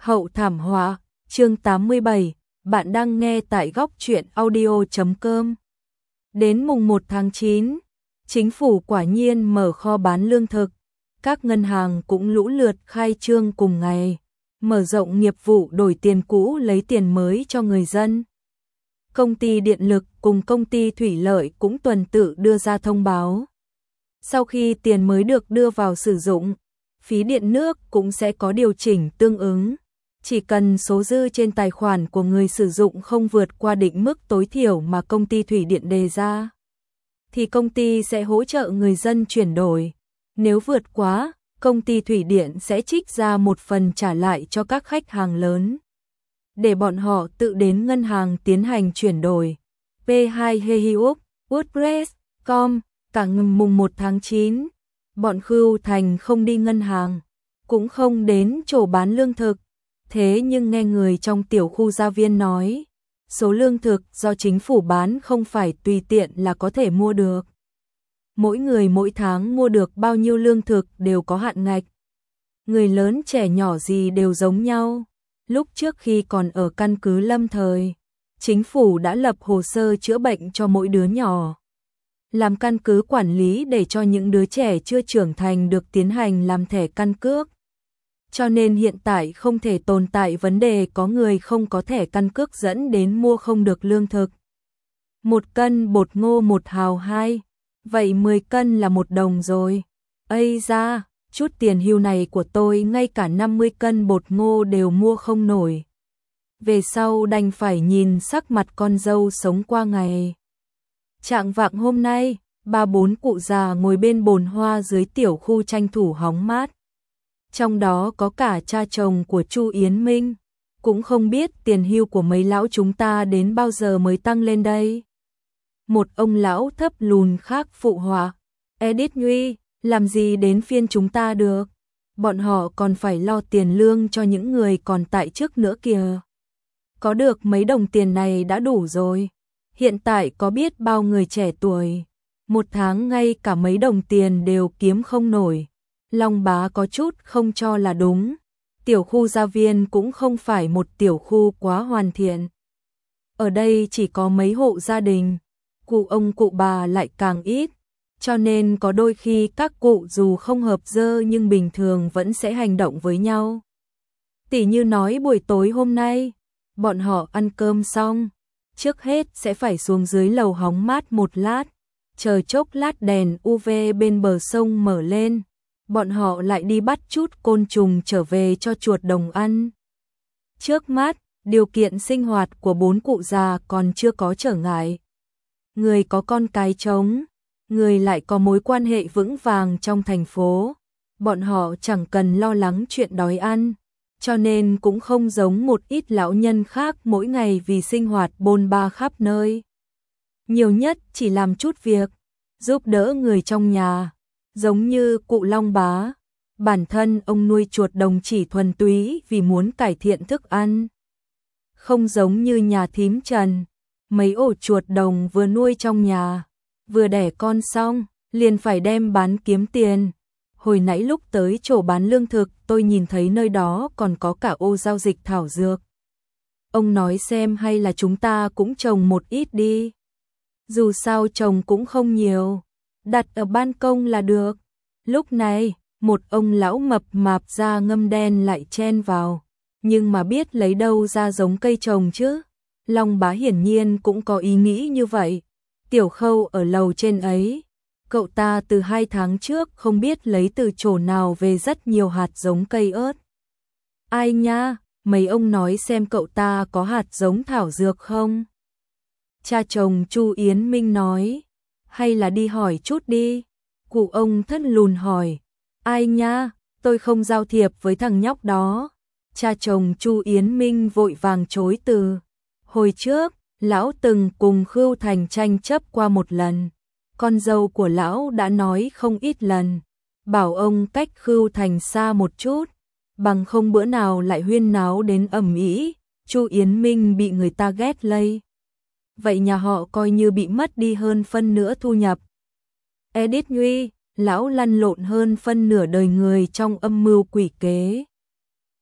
Hậu thảm họa, chương 87, bạn đang nghe tại góc truyện audio.com. Đến mùng 1 tháng 9, chính phủ quả nhiên mở kho bán lương thực, các ngân hàng cũng lũ lượt khai trương cùng ngày, mở rộng nghiệp vụ đổi tiền cũ lấy tiền mới cho người dân. Công ty điện lực cùng công ty thủy lợi cũng tuần tự đưa ra thông báo. Sau khi tiền mới được đưa vào sử dụng, phí điện nước cũng sẽ có điều chỉnh tương ứng. Chỉ cần số dư trên tài khoản của người sử dụng không vượt qua định mức tối thiểu mà công ty thủy điện đề ra, thì công ty sẽ hỗ trợ người dân chuyển đổi. Nếu vượt quá, công ty thủy điện sẽ trích ra một phần trả lại cho các khách hàng lớn, để bọn họ tự đến ngân hàng tiến hành chuyển đổi. P2 Hehiup, WordPress.com, cả mùng 1 tháng 9, bọn Khưu Thành không đi ngân hàng, cũng không đến chỗ bán lương thực. Thế nhưng nghe người trong tiểu khu gia viên nói, số lương thực do chính phủ bán không phải tùy tiện là có thể mua được. Mỗi người mỗi tháng mua được bao nhiêu lương thực đều có hạn ngạch. Người lớn trẻ nhỏ gì đều giống nhau. Lúc trước khi còn ở căn cứ lâm thời, chính phủ đã lập hồ sơ chữa bệnh cho mỗi đứa nhỏ, làm căn cứ quản lý để cho những đứa trẻ chưa trưởng thành được tiến hành làm thẻ căn cước. Cho nên hiện tại không thể tồn tại vấn đề có người không có thẻ căn cước dẫn đến mua không được lương thực. 1 cân bột ngô 1 hào 2, vậy 10 cân là 1 đồng rồi. Ây da, chút tiền hưu này của tôi ngay cả 50 cân bột ngô đều mua không nổi. Về sau đành phải nhìn sắc mặt con dâu sống qua ngày. Trạng vạng hôm nay, 3-4 cụ già ngồi bên bồn hoa dưới tiểu khu tranh thủ hóng mát. Trong đó có cả cha chồng của Chu Yến Minh, cũng không biết tiền hưu của mấy lão chúng ta đến bao giờ mới tăng lên đây. Một ông lão thấp lùn khác phụ họa, Edith Nguy, làm gì đến phiên chúng ta được, bọn họ còn phải lo tiền lương cho những người còn tại chức nữa kìa. Có được mấy đồng tiền này đã đủ rồi, hiện tại có biết bao người trẻ tuổi, một tháng ngay cả mấy đồng tiền đều kiếm không nổi. Long Bá có chút không cho là đúng, tiểu khu gia viên cũng không phải một tiểu khu quá hoàn thiện. Ở đây chỉ có mấy hộ gia đình, cụ ông cụ bà lại càng ít, cho nên có đôi khi các cụ dù không hợp dơ nhưng bình thường vẫn sẽ hành động với nhau. Tỉ như nói buổi tối hôm nay, bọn họ ăn cơm xong, trước hết sẽ phải xuống dưới lầu hóng mát một lát, chờ chốc lát đèn UV bên bờ sông mở lên. Bọn họ lại đi bắt chút côn trùng trở về cho chuột đồng ăn. Trước mắt, điều kiện sinh hoạt của 4 cụ già còn chưa có trở ngại. Người có con cái trống, người lại có mối quan hệ vững vàng trong thành phố. Bọn họ chẳng cần lo lắng chuyện đói ăn, cho nên cũng không giống một ít lão nhân khác mỗi ngày vì sinh hoạt bôn ba khắp nơi. Nhiều nhất chỉ làm chút việc, giúp đỡ người trong nhà. Giống như cụ Long Bá, bản thân ông nuôi chuột đồng chỉ thuần túy vì muốn cải thiện thức ăn. Không giống như nhà thím Trần, mấy ổ chuột đồng vừa nuôi trong nhà, vừa đẻ con xong, liền phải đem bán kiếm tiền. Hồi nãy lúc tới chỗ bán lương thực, tôi nhìn thấy nơi đó còn có cả ô giao dịch thảo dược. Ông nói xem hay là chúng ta cũng trồng một ít đi. Dù sao trồng cũng không nhiều, đặt ở ban công là được. Lúc này, một ông lão mập mạp da ngâm đen lại chen vào, nhưng mà biết lấy đâu ra giống cây trồng chứ. Long Bá hiển nhiên cũng có ý nghĩ như vậy. Tiểu Khâu ở lầu trên ấy, cậu ta từ 2 tháng trước không biết lấy từ chỗ nào về rất nhiều hạt giống cây ớt. Ai nha, mấy ông nói xem cậu ta có hạt giống thảo dược không? Cha chồng Chu Yến Minh nói, hay là đi hỏi chút đi. Cụ ông thất lùn hỏi, ai nha, tôi không giao thiệp với thằng nhóc đó. Cha chồng Chu Yến Minh vội vàng chối từ. Hồi trước, lão từng cùng Khưu Thành tranh chấp qua một lần. Con dâu của lão đã nói không ít lần, bảo ông cách Khưu Thành xa một chút, bằng không bữa nào lại huyên náo đến ầm ĩ. Chu Yến Minh bị người ta ghét lây. Vậy nhà họ coi như bị mất đi hơn phân nửa thu nhập. Edith Nguy, lão lăn lộn hơn phân nửa đời người trong âm mưu quỷ kế.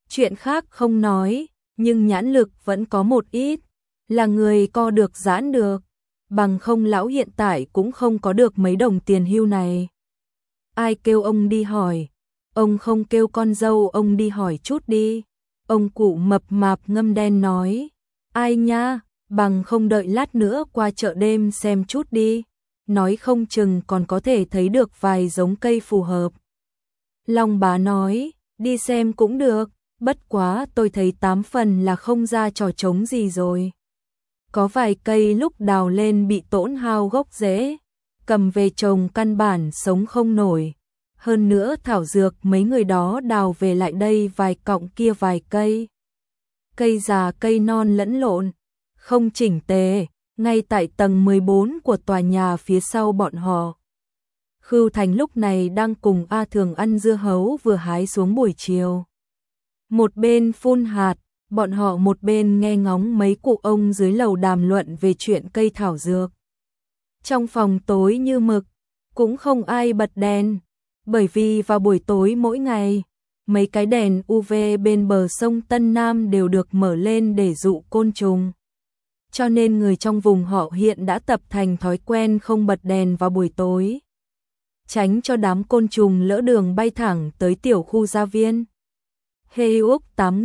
Chuyện khác không nói, nhưng nhãn lực vẫn có một ít, là người co được giãn được, bằng không lão hiện tại cũng không có được mấy đồng tiền hưu này. Ai kêu ông đi hỏi? Ông không kêu con dâu ông đi hỏi chút đi. Ông cụ mập mạp ngâm đen nói. Ai nha, bằng không đợi lát nữa qua chợ đêm xem chút đi. Nói không chừng còn có thể thấy được vài giống cây phù hợp. Long Bá nói, đi xem cũng được, bất quá tôi thấy 8 phần là không ra trò trống gì rồi. Có vài cây lúc đào lên bị tổn hao gốc rễ, cầm về trồng căn bản sống không nổi. Hơn nữa thảo dược mấy người đó đào về lại đây vài cọng kia vài cây. Cây già cây non lẫn lộn, không chỉnh tề, ngay tại tầng 14 của tòa nhà phía sau bọn họ. Khưu Thành lúc này đang cùng A Thường ăn dưa hấu vừa hái xuống buổi chiều. Một bên phun hạt, bọn họ một bên nghe ngóng mấy cụ ông dưới lầu đàm luận về chuyện cây thảo dược. Trong phòng tối như mực, cũng không ai bật đèn, bởi vì vào buổi tối mỗi ngày, mấy cái đèn UV bên bờ sông Tân Nam đều được mở lên để dụ côn trùng. Cho nên người trong vùng họ hiện đã tập thành thói quen không bật đèn vào buổi tối, tránh cho đám côn trùng lỡ đường bay thẳng tới tiểu khu gia viên. Heyuk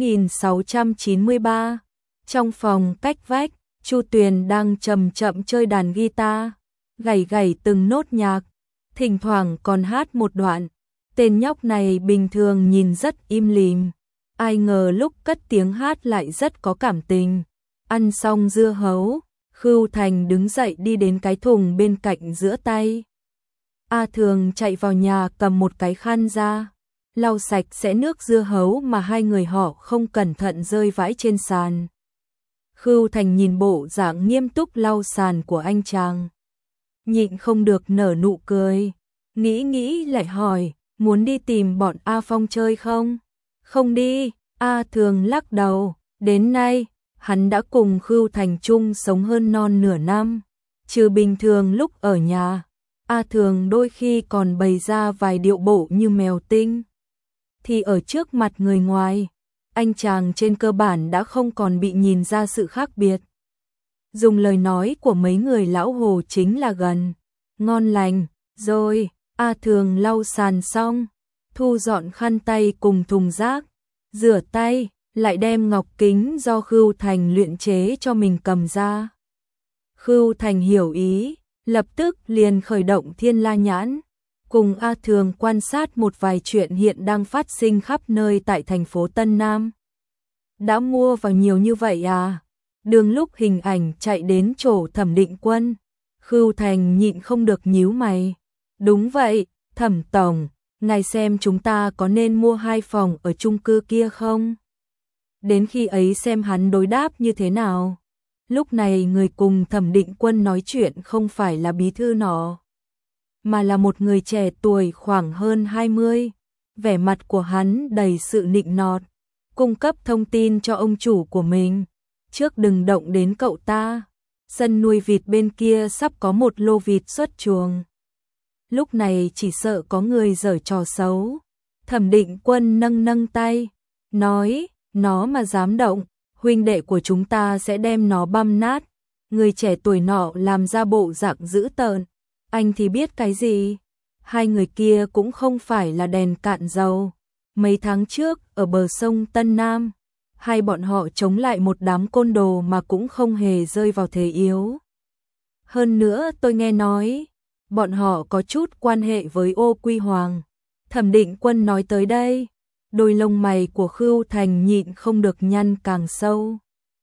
8693. Trong phòng cách vách, Chu Tuyền đang chậm chậm chơi đàn guitar, gảy gảy từng nốt nhạc, thỉnh thoảng còn hát một đoạn. Tên nhóc này bình thường nhìn rất im lìm, ai ngờ lúc cất tiếng hát lại rất có cảm tình. Ăn xong dưa hấu, Khưu Thành đứng dậy đi đến cái thùng bên cạnh giữa tay. A Thường chạy vào nhà cầm một cái khăn ra, lau sạch sẽ nước dưa hấu mà hai người họ không cẩn thận rơi vãi trên sàn. Khưu Thành nhìn bộ dạng nghiêm túc lau sàn của anh chàng, nhịn không được nở nụ cười, nghĩ lại hỏi, muốn đi tìm bọn A Phong chơi không? Không đi, A Thường lắc đầu, đến nay, hắn đã cùng Khưu Thành chung sống hơn non nửa năm, trừ bình thường lúc ở nhà, A Thường đôi khi còn bày ra vài điệu bộ như mèo tinh. Thì ở trước mặt người ngoài, anh chàng trên cơ bản đã không còn bị nhìn ra sự khác biệt. Dùng lời nói của mấy người lão hồ chính là gần, ngon lành, rồi, A Thường lau sàn xong, thu dọn khăn tay cùng thùng rác, rửa tay, lại đem ngọc kính do Khưu Thành luyện chế cho mình cầm ra. Khưu Thành hiểu ý, lập tức liền khởi động Thiên La Nhãn, cùng A Thường quan sát một vài chuyện hiện đang phát sinh khắp nơi tại thành phố Tân Nam. Đã mua vào nhiều như vậy à? Đường lúc hình ảnh chạy đến chỗ Thẩm Định Quân, Khưu Thành nhịn không được nhíu mày. Đúng vậy, Thẩm tổng, ngài xem chúng ta có nên mua 2 phòng ở chung cư kia không? Đến khi ấy xem hắn đối đáp như thế nào. Lúc này người cùng Thẩm Định Quân nói chuyện không phải là bí thư nọ, mà là một người trẻ tuổi khoảng hơn 20. Vẻ mặt của hắn đầy sự nịnh nọt, cung cấp thông tin cho ông chủ của mình. Trước đừng động đến cậu ta, sân nuôi vịt bên kia sắp có một lô vịt xuất chuồng. Lúc này chỉ sợ có người giở trò xấu. Thẩm Định Quân nâng tay, nói, nó mà dám động, huynh đệ của chúng ta sẽ đem nó băm nát. Người trẻ tuổi nọ làm ra bộ dạng dữ tợn, anh thì biết cái gì? Hai người kia cũng không phải là đèn cạn dầu. Mấy tháng trước, ở bờ sông Tân Nam, hai bọn họ chống lại một đám côn đồ mà cũng không hề rơi vào thế yếu. Hơn nữa tôi nghe nói, bọn họ có chút quan hệ với Ô Quy Hoàng. Thẩm Định Quân nói tới đây, đôi lông mày của Khưu Thành nhịn không được nhăn càng sâu.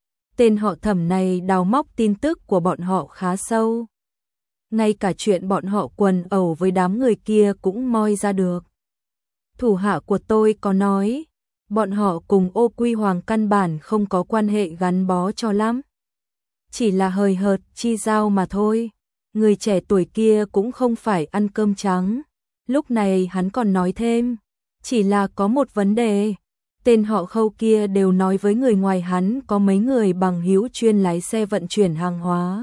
Tên họ Thẩm này đào móc tin tức của bọn họ khá sâu. Ngay cả chuyện bọn họ quần ẩu với đám người kia cũng moi ra được. Thủ hạ của tôi có nói, bọn họ cùng Ô Quy Hoàng căn bản không có quan hệ gắn bó cho lắm. Chỉ là hời hợt chi giao mà thôi. Người trẻ tuổi kia cũng không phải ăn cơm trắng. Lúc này hắn còn nói thêm, chỉ là có một vấn đề. Tên họ Khâu kia đều nói với người ngoài hắn có mấy người bằng hữu chuyên lái xe vận chuyển hàng hóa.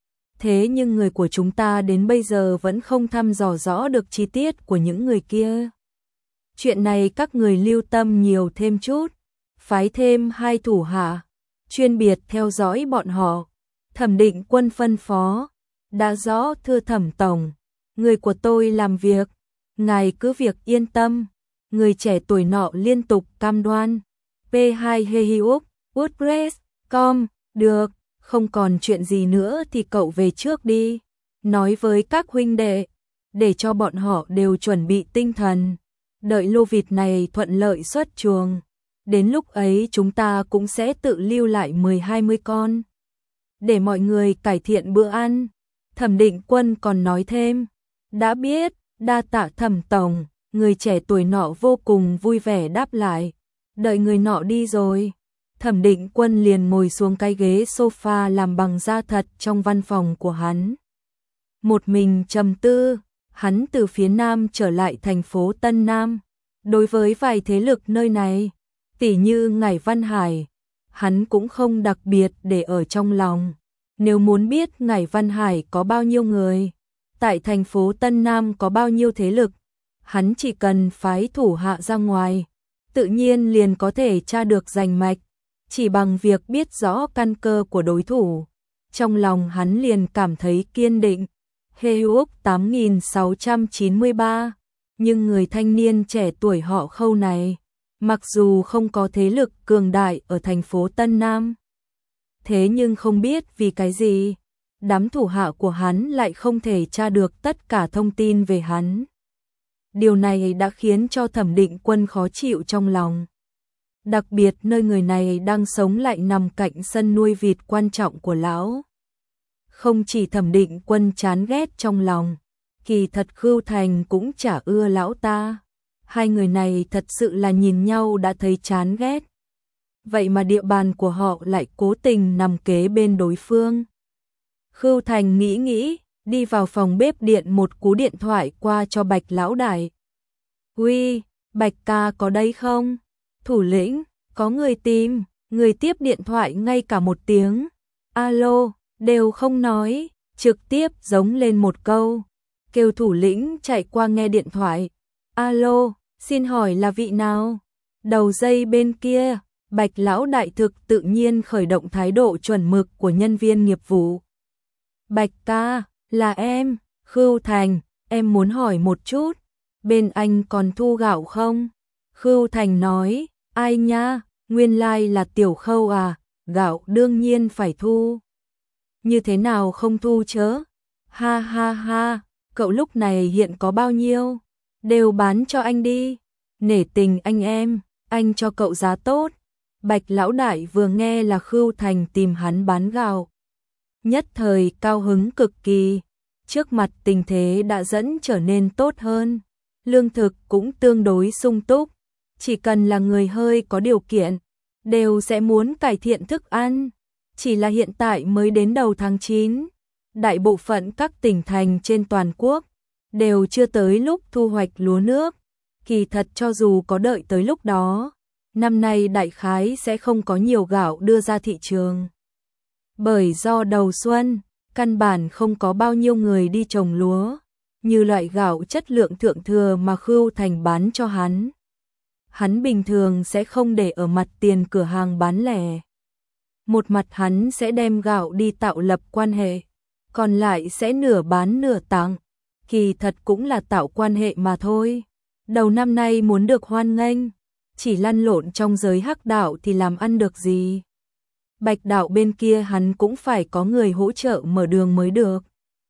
Thế nhưng người của chúng ta đến bây giờ vẫn không thăm dò rõ được chi tiết của những người kia. Chuyện này các người lưu tâm nhiều thêm chút. phái thêm 2 thủ hạ, chuyên biệt theo dõi bọn họ. Thẩm Định Quân phân phó, đã rõ thưa Thẩm Tổng, người của tôi làm việc, ngài cứ việc yên tâm. Người trẻ tuổi nọ liên tục cam đoan. P2 Hehiup, WordPress.com, được, không còn chuyện gì nữa thì cậu về trước đi. Nói với các huynh đệ, để cho bọn họ đều chuẩn bị tinh thần. Đợi lô vịt này thuận lợi xuất chuồng. Đến lúc ấy chúng ta cũng sẽ tự lưu lại 10-20 con. Để mọi người cải thiện bữa ăn. Thẩm Định Quân còn nói thêm, đã biết, đa tạ Thẩm Tổng. Người trẻ tuổi nọ vô cùng vui vẻ đáp lại. Đợi người nọ đi rồi, Thẩm Định Quân liền ngồi xuống cái ghế sofa làm bằng da thật trong văn phòng của hắn. Một mình trầm tư, hắn từ phía Nam trở lại thành phố Tân Nam. Đối với vài thế lực nơi này, tỉ như Ngải Văn Hải, hắn cũng không đặc biệt để ở trong lòng. Nếu muốn biết Ngải Văn Hải có bao nhiêu người, tại thành phố Tân Nam có bao nhiêu thế lực, hắn chỉ cần phái thủ hạ ra ngoài, tự nhiên liền có thể tra được rành mạch, chỉ bằng việc biết rõ căn cơ của đối thủ. Trong lòng hắn liền cảm thấy kiên định. Heuk 8693, nhưng người thanh niên trẻ tuổi họ Khâu này, mặc dù không có thế lực cường đại ở thành phố Tân Nam, thế nhưng không biết vì cái gì, đám thủ hạ của hắn lại không thể tra được tất cả thông tin về hắn. Điều này đã khiến cho Thẩm Định Quân khó chịu trong lòng. Đặc biệt nơi người này đang sống lại nằm cạnh sân nuôi vịt quan trọng của lão. Không chỉ Thẩm Định Quân chán ghét trong lòng, kỳ thật Khưu Thành cũng chả ưa lão ta. Hai người này thật sự là nhìn nhau đã thấy chán ghét. Vậy mà địa bàn của họ lại cố tình nằm kế bên đối phương. Khưu Thành nghĩ, đi vào phòng bếp điện một cú điện thoại qua cho Bạch lão đại. Uy, Bạch ca có đây không? Thủ lĩnh, có người tìm. Người tiếp điện thoại ngay cả một tiếng alo đều không nói, trực tiếp giống lên một câu. Kêu thủ lĩnh chạy qua nghe điện thoại. Alo, xin hỏi là vị nào? Đầu dây bên kia, Bạch lão đại thực tự nhiên khởi động thái độ chuẩn mực của nhân viên nghiệp vụ. Bạch ca, là em, Khưu Thành, em muốn hỏi một chút, bên anh còn thu gạo không? Khưu Thành nói, ai nha, nguyên lai là Tiểu Khâu à, gạo đương nhiên phải thu. Như thế nào không thu chớ? Ha ha ha, cậu lúc này hiện có bao nhiêu? Đều bán cho anh đi, nể tình anh em, anh cho cậu giá tốt. Bạch lão đại vừa nghe là Khưu Thành tìm hắn bán gạo, nhất thời cao hứng cực kỳ. Trước mặt tình thế đã dẫn trở nên tốt hơn, lương thực cũng tương đối sung túc, chỉ cần là người hơi có điều kiện, đều sẽ muốn cải thiện thức ăn. Chỉ là hiện tại mới đến đầu tháng 9, đại bộ phận các tỉnh thành trên toàn quốc đều chưa tới lúc thu hoạch lúa nước. Kỳ thật cho dù có đợi tới lúc đó, năm nay đại khái sẽ không có nhiều gạo đưa ra thị trường. Bởi do đầu xuân, căn bản không có bao nhiêu người đi trồng lúa, như loại gạo chất lượng thượng thừa mà Khưu Thành bán cho hắn. Hắn bình thường sẽ không để ở mặt tiền cửa hàng bán lẻ. Một mặt hắn sẽ đem gạo đi tạo lập quan hệ, còn lại sẽ nửa bán nửa tặng. Kỳ thật cũng là tạo quan hệ mà thôi. Đầu năm nay muốn được hoan nghênh, chỉ lăn lộn trong giới hắc đạo thì làm ăn được gì. Bạch đạo bên kia hắn cũng phải có người hỗ trợ mở đường mới được.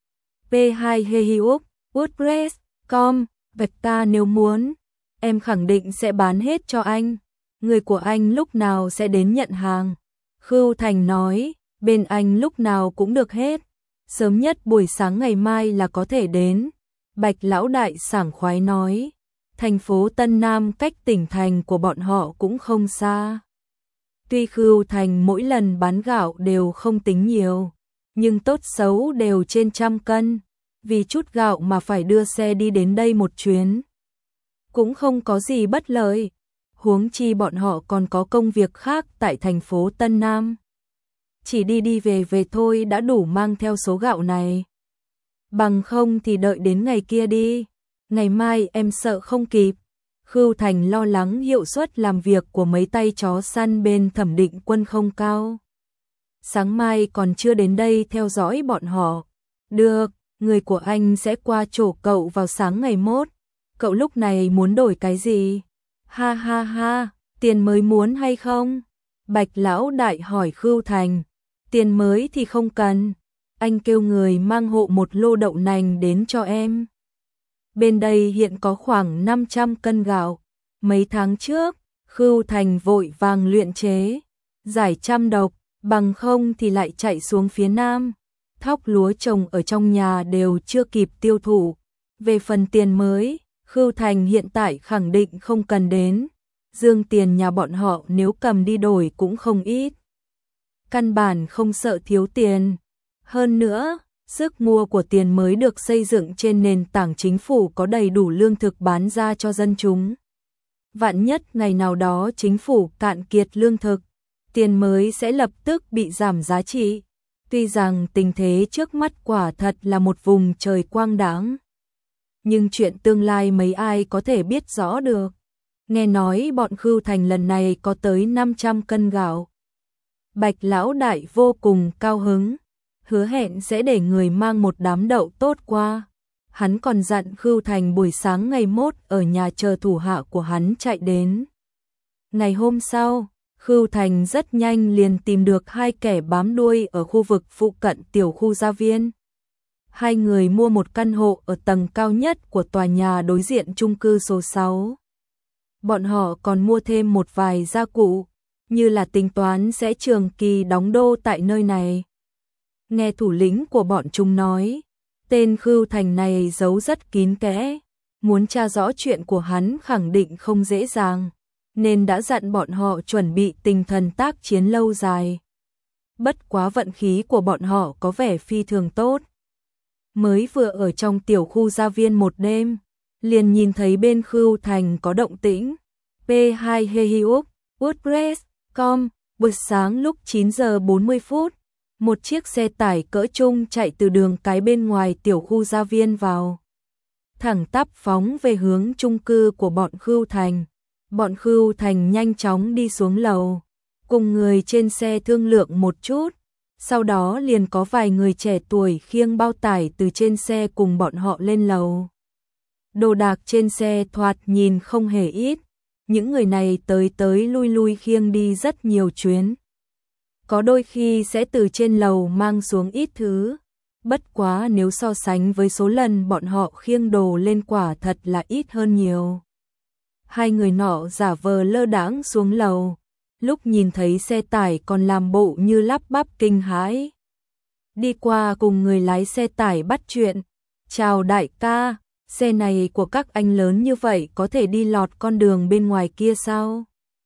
P2 Hehiup, WordPress.com, Bạch ta nếu muốn, em khẳng định sẽ bán hết cho anh. Người của anh lúc nào sẽ đến nhận hàng? Khưu Thành nói, bên anh lúc nào cũng được hết. Sớm nhất buổi sáng ngày mai là có thể đến. Bạch lão đại sảng khoái nói, thành phố Tân Nam cách tỉnh thành của bọn họ cũng không xa. Tuy Khưu Thành mỗi lần bán gạo đều không tính nhiều, nhưng tốt xấu đều trên 100 cân. Vì chút gạo mà phải đưa xe đi đến đây một chuyến, cũng không có gì bất lợi. Huống chi bọn họ còn có công việc khác tại thành phố Tân Nam. Chỉ đi đi về về thôi đã đủ mang theo số gạo này. Bằng không thì đợi đến ngày kia đi. Ngày mai em sợ không kịp. Khưu Thành lo lắng hiệu suất làm việc của mấy tay chó săn bên Thẩm Định Quân không cao. Sáng mai còn chưa đến đây theo dõi bọn họ. Được, người của anh sẽ qua chỗ cậu vào sáng ngày mốt. Cậu lúc này muốn đổi cái gì? Ha ha ha, tiền mới muốn hay không? Bạch lão đại hỏi Khưu Thành. Tiền mới thì không cần. Anh kêu người mang hộ một lô đậu nành đến cho em. Bên đây hiện có khoảng 500 cân gạo. Mấy tháng trước, Khưu Thành vội vàng luyện chế, giải trăm độc, bằng không thì lại chạy xuống phía Nam. Thóc lúa trồng ở trong nhà đều chưa kịp tiêu thụ. Về phần tiền mới, Khưu Thành hiện tại khẳng định không cần đến. Dương tiền nhà bọn họ nếu cầm đi đổi cũng không ít. Căn bản không sợ thiếu tiền. Hơn nữa, sức mua của tiền mới được xây dựng trên nền tảng chính phủ có đầy đủ lương thực bán ra cho dân chúng. Vạn nhất ngày nào đó chính phủ cạn kiệt lương thực, tiền mới sẽ lập tức bị giảm giá trị. Tuy rằng tình thế trước mắt quả thật là một vùng trời quang đãng, nhưng chuyện tương lai mấy ai có thể biết rõ được. Nghe nói bọn Khưu Thành lần này có tới 500 cân gạo. Bạch lão đại vô cùng cao hứng, hứa hẹn sẽ để người mang một đám đậu tốt qua. Hắn còn dặn Khưu Thành buổi sáng ngày mốt ở nhà chờ thủ hạ của hắn chạy đến. Ngày hôm sau, Khưu Thành rất nhanh liền tìm được hai kẻ bám đuôi ở khu vực phụ cận tiểu khu gia viên. Hai người mua một căn hộ ở tầng cao nhất của tòa nhà đối diện chung cư số 6. Bọn họ còn mua thêm một vài gia cụ, như là tính toán sẽ trường kỳ đóng đô tại nơi này. Nghe thủ lĩnh của bọn chúng nói, tên Khưu Thành này giấu rất kín kẽ, muốn tra rõ chuyện của hắn khẳng định không dễ dàng, nên đã dặn bọn họ chuẩn bị tinh thần tác chiến lâu dài. Bất quá vận khí của bọn họ có vẻ phi thường tốt. Mới vừa ở trong tiểu khu gia viên một đêm, liền nhìn thấy bên Khưu Thành có động tĩnh. P2 Hehiuk, WordPress.com, buổi sáng lúc 9 giờ 40 phút, một chiếc xe tải cỡ trung chạy từ đường cái bên ngoài tiểu khu gia viên vào. Thẳng tắp phóng về hướng chung cư của bọn Khưu Thành. Bọn Khưu Thành nhanh chóng đi xuống lầu, cùng người trên xe thương lượng một chút. Sau đó liền có vài người trẻ tuổi khiêng bao tải từ trên xe cùng bọn họ lên lầu. Đồ đạc trên xe thoạt nhìn không hề ít. Những người này tới lui lui khiêng đi rất nhiều chuyến. Có đôi khi sẽ từ trên lầu mang xuống ít thứ. Bất quá nếu so sánh với số lần bọn họ khiêng đồ lên quả thật là ít hơn nhiều. Hai người nọ giả vờ lơ đãng xuống lầu. Lúc nhìn thấy xe tải còn làm bộ như lắp bắp kinh hãi. Đi qua cùng người lái xe tải bắt chuyện. Chào đại ca, xe này của các anh lớn như vậy có thể đi lọt con đường bên ngoài kia sao?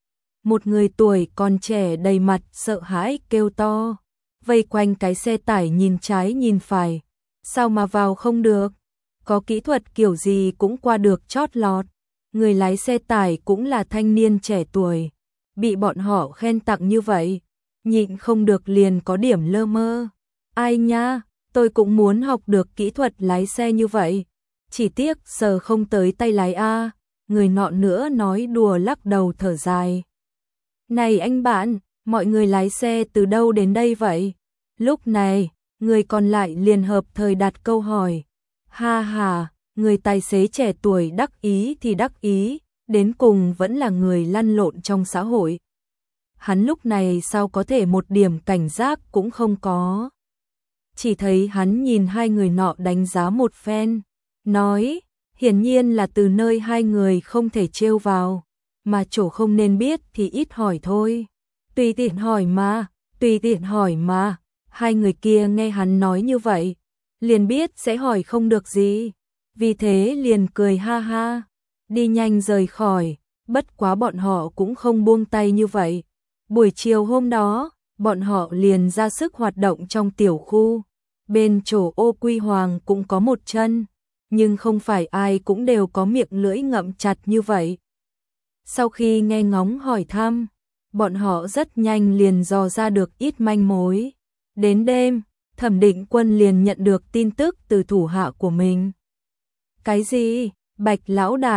Một người tuổi còn trẻ đầy mặt sợ hãi kêu to. Vây quanh cái xe tải nhìn trái nhìn phải. Sao mà vào không được? Có kỹ thuật kiểu gì cũng qua được chót lọt. Người lái xe tải cũng là thanh niên trẻ tuổi. Bị bọn họ khen tặng như vậy, nhịn không được liền có điểm lơ mơ. Ai nha, tôi cũng muốn học được kỹ thuật lái xe như vậy. Chỉ tiếc sờ không tới tay lái a. Người nọ nữa nói đùa lắc đầu thở dài. Này anh bạn, mọi người lái xe từ đâu đến đây vậy? Lúc này, người còn lại liền hợp thời đặt câu hỏi. Ha ha, người tài xế trẻ tuổi đắc ý thì đắc ý. Đến cùng vẫn là người lăn lộn trong xã hội. Hắn lúc này sao có thể một điểm cảnh giác cũng không có. Chỉ thấy hắn nhìn hai người nọ đánh giá một phen, nói, hiển nhiên là từ nơi hai người không thể trêu vào, mà chỗ không nên biết thì ít hỏi thôi. Tùy tiện hỏi mà, tùy tiện hỏi mà. Hai người kia nghe hắn nói như vậy, liền biết sẽ hỏi không được gì. Vì thế liền cười ha ha. Đi nhanh rời khỏi, bất quá bọn họ cũng không buông tay như vậy. Buổi chiều hôm đó, bọn họ liền ra sức hoạt động trong tiểu khu. Bên chỗ Ô Quy Hoàng cũng có một chân, nhưng không phải ai cũng đều có miệng lưỡi ngậm chặt như vậy. Sau khi nghe ngóng hỏi thăm, bọn họ rất nhanh liền dò ra được ít manh mối. Đến đêm, Thẩm Định Quân liền nhận được tin tức từ thủ hạ của mình. Cái gì? Bạch lão đại,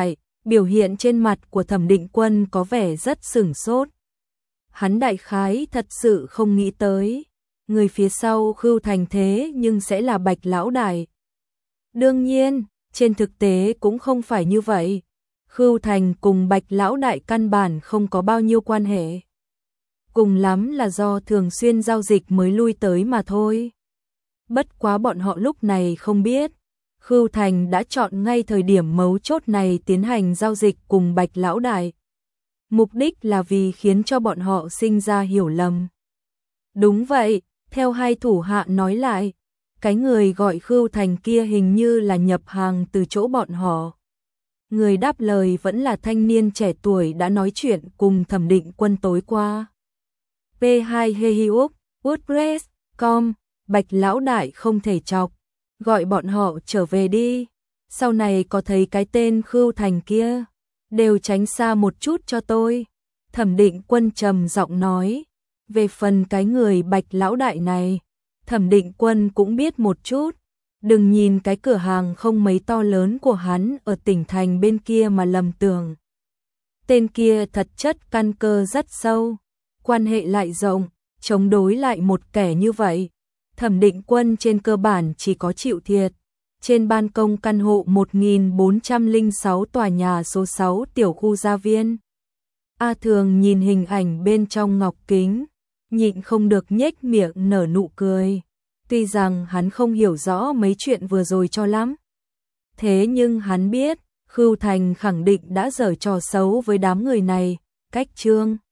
Biểu hiện trên mặt của Thẩm Định Quân có vẻ rất sửng sốt. Hắn đại khái thật sự không nghĩ tới, người phía sau Khưu Thành thế nhưng sẽ là Bạch lão đại. Đương nhiên, trên thực tế cũng không phải như vậy. Khưu Thành cùng Bạch lão đại căn bản không có bao nhiêu quan hệ. Cùng lắm là do thường xuyên giao dịch mới lui tới mà thôi. Bất quá bọn họ lúc này không biết, Khưu Thành đã chọn ngay thời điểm mấu chốt này tiến hành giao dịch cùng Bạch lão đại. Mục đích là vì khiến cho bọn họ sinh ra hiểu lầm. Đúng vậy, theo hai thủ hạ nói lại, cái người gọi Khưu Thành kia hình như là nhập hàng từ chỗ bọn họ. Người đáp lời vẫn là thanh niên trẻ tuổi đã nói chuyện cùng Thẩm Định Quân tối qua. P2 Hehiuk, WordPress.com, Bạch lão đại không thể chọc, gọi bọn họ trở về đi. Sau này có thấy cái tên Khưu Thành kia, đều tránh xa một chút cho tôi. Thẩm Định Quân trầm giọng nói. Về phần cái người Bạch lão đại này, Thẩm Định Quân cũng biết một chút. Đừng nhìn cái cửa hàng không mấy to lớn của hắn ở tỉnh thành bên kia mà lầm tưởng. Tên kia thật chất căn cơ rất sâu, quan hệ lại rộng, chống đối lại một kẻ như vậy. Thẩm Định Quân trên cơ bản chỉ có chịu thiệt. Trên ban công căn hộ 1406 tòa nhà số 6 tiểu khu Gia Viên. A Thường nhìn hình ảnh bên trong ngọc kính, nhịn không được nhếch miệng nở nụ cười. Tuy rằng hắn không hiểu rõ mấy chuyện vừa rồi cho lắm. Thế nhưng hắn biết, Khưu Thành khẳng định đã giở trò xấu với đám người này. Cách chương